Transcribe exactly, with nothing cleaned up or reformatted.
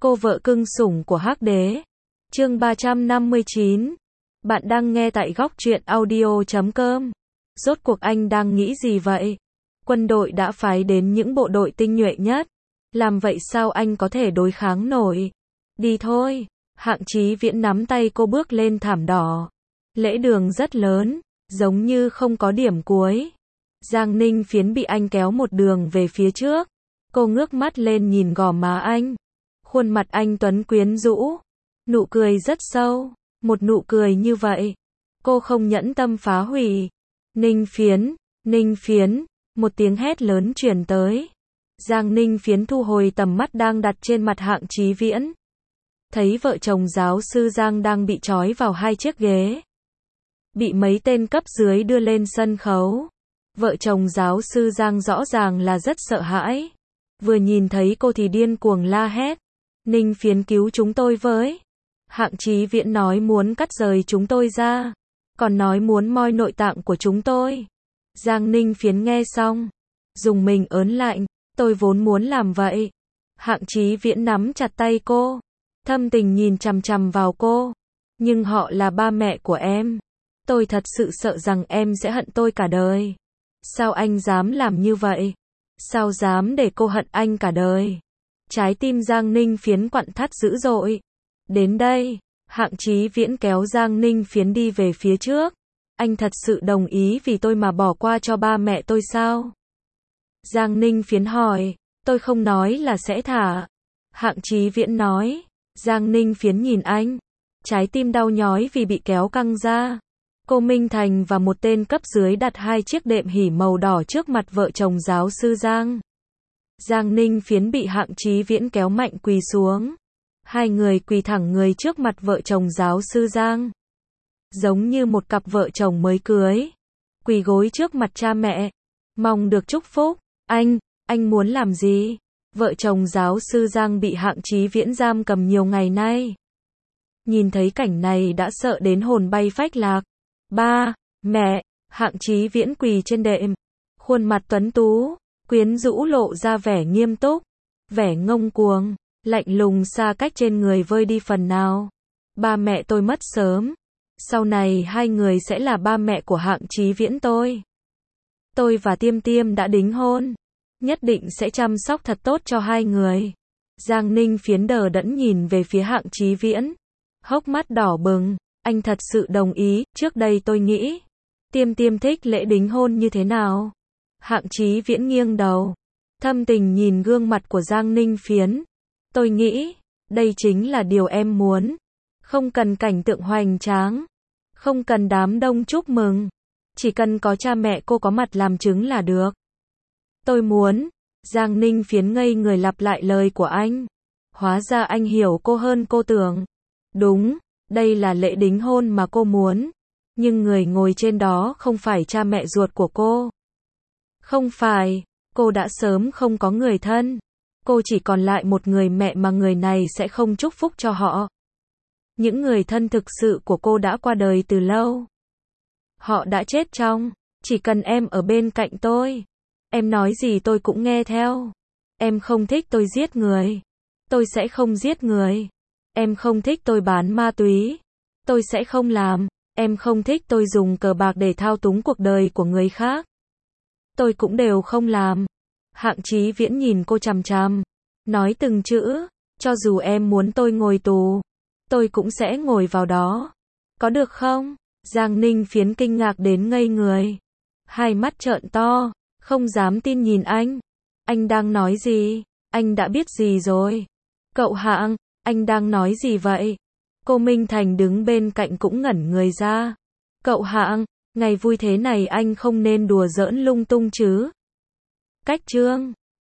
Cô vợ cưng sủng của Hắc Đế. Chương ba trăm năm mươi chín. Bạn đang nghe tại góc truyện audio chấm com. Rốt cuộc anh đang nghĩ gì vậy? Quân đội đã phái đến những bộ đội tinh nhuệ nhất. Làm vậy sao anh có thể đối kháng nổi? Đi thôi. Hạng Chí Viễn nắm tay cô bước lên thảm đỏ. Lễ đường rất lớn, giống như không có điểm cuối. Giang Ninh Phiến bị anh kéo một đường về phía trước. Cô ngước mắt lên nhìn gò má anh. Khuôn mặt anh tuấn quyến rũ. Nụ cười rất sâu. Một nụ cười như vậy, cô không nhẫn tâm phá hủy. Ninh Phiến, Ninh Phiến, một tiếng hét lớn truyền tới. Giang Ninh Phiến thu hồi tầm mắt đang đặt trên mặt Hạng Chí Viễn. Thấy vợ chồng giáo sư Giang đang bị trói vào hai chiếc ghế. Bị mấy tên cấp dưới đưa lên sân khấu. Vợ chồng giáo sư Giang rõ ràng là rất sợ hãi. Vừa nhìn thấy cô thì điên cuồng la hét. Ninh Phiến cứu chúng tôi với. Hạng Chí Viễn nói muốn cắt rời chúng tôi ra. Còn nói muốn moi nội tạng của chúng tôi. Giang Ninh Phiến nghe xong. Dùng mình ớn lạnh. Tôi vốn muốn làm vậy. Hạng Chí Viễn nắm chặt tay cô. Thâm tình nhìn chằm chằm vào cô. Nhưng họ là ba mẹ của em. Tôi thật sự sợ rằng em sẽ hận tôi cả đời. Sao anh dám làm như vậy? Sao dám để cô hận anh cả đời? Trái tim Giang Ninh Phiến quặn thắt dữ dội. Đến đây, Hạng Chí Viễn kéo Giang Ninh Phiến đi về phía trước. Anh thật sự đồng ý vì tôi mà bỏ qua cho ba mẹ tôi sao? Giang Ninh Phiến hỏi, tôi không nói là sẽ thả. Hạng Chí Viễn nói. Giang Ninh Phiến nhìn anh. Trái tim đau nhói vì bị kéo căng ra. Cô Minh Thành và một tên cấp dưới đặt hai chiếc đệm hỉ màu đỏ trước mặt vợ chồng giáo sư Giang. Giang Ninh Phiến bị Hạng Chí Viễn kéo mạnh quỳ xuống. Hai người quỳ thẳng người trước mặt vợ chồng giáo sư Giang. Giống như một cặp vợ chồng mới cưới. Quỳ gối trước mặt cha mẹ. Mong được chúc phúc. Anh, anh muốn làm gì? Vợ chồng giáo sư Giang bị Hạng Chí Viễn giam cầm nhiều ngày nay. Nhìn thấy cảnh này đã sợ đến hồn bay phách lạc. Ba, mẹ, Hạng Chí Viễn quỳ trên đệm. Khuôn mặt tuấn tú, quyến rũ lộ ra vẻ nghiêm túc. Vẻ ngông cuồng, lạnh lùng xa cách trên người vơi đi phần nào. Ba mẹ tôi mất sớm. Sau này hai người sẽ là ba mẹ của Hạng Chí Viễn tôi. Tôi và Tiêm Tiêm đã đính hôn. Nhất định sẽ chăm sóc thật tốt cho hai người. Giang Ninh Phiến đờ đẫn nhìn về phía Hạng Chí Viễn. Hốc mắt đỏ bừng. Anh thật sự đồng ý. Trước đây tôi nghĩ Tiêm Tiêm thích lễ đính hôn như thế nào? Hạng Chí Viễn nghiêng đầu. Thâm tình nhìn gương mặt của Giang Ninh Phiến. Tôi nghĩ đây chính là điều em muốn. Không cần cảnh tượng hoành tráng. Không cần đám đông chúc mừng. Chỉ cần có cha mẹ cô có mặt làm chứng là được. Tôi muốn. Giang Ninh Phiến ngây người lặp lại lời của anh. Hóa ra anh hiểu cô hơn cô tưởng. Đúng, đây là lễ đính hôn mà cô muốn. Nhưng người ngồi trên đó không phải cha mẹ ruột của cô. Không phải, cô đã sớm không có người thân. Cô chỉ còn lại một người mẹ mà người này sẽ không chúc phúc cho họ. Những người thân thực sự của cô đã qua đời từ lâu. Họ đã chết trong. Chỉ cần em ở bên cạnh tôi. Em nói gì tôi cũng nghe theo. Em không thích tôi giết người. Tôi sẽ không giết người. Em không thích tôi bán ma túy. Tôi sẽ không làm. Em không thích tôi dùng cờ bạc để thao túng cuộc đời của người khác. Tôi cũng đều không làm. Hạng Chí Viễn nhìn cô chằm chằm. Nói từng chữ. Cho dù em muốn tôi ngồi tù. Tôi cũng sẽ ngồi vào đó. Có được không? Giang Ninh Phiến kinh ngạc đến ngây người. Hai mắt trợn to. Không dám tin nhìn anh. Anh đang nói gì? Anh đã biết gì rồi? Cậu Hạng, anh đang nói gì vậy? Cô Minh Thành đứng bên cạnh cũng ngẩn người ra. Cậu Hạng, ngày vui thế này anh không nên đùa giỡn lung tung chứ. Cách chương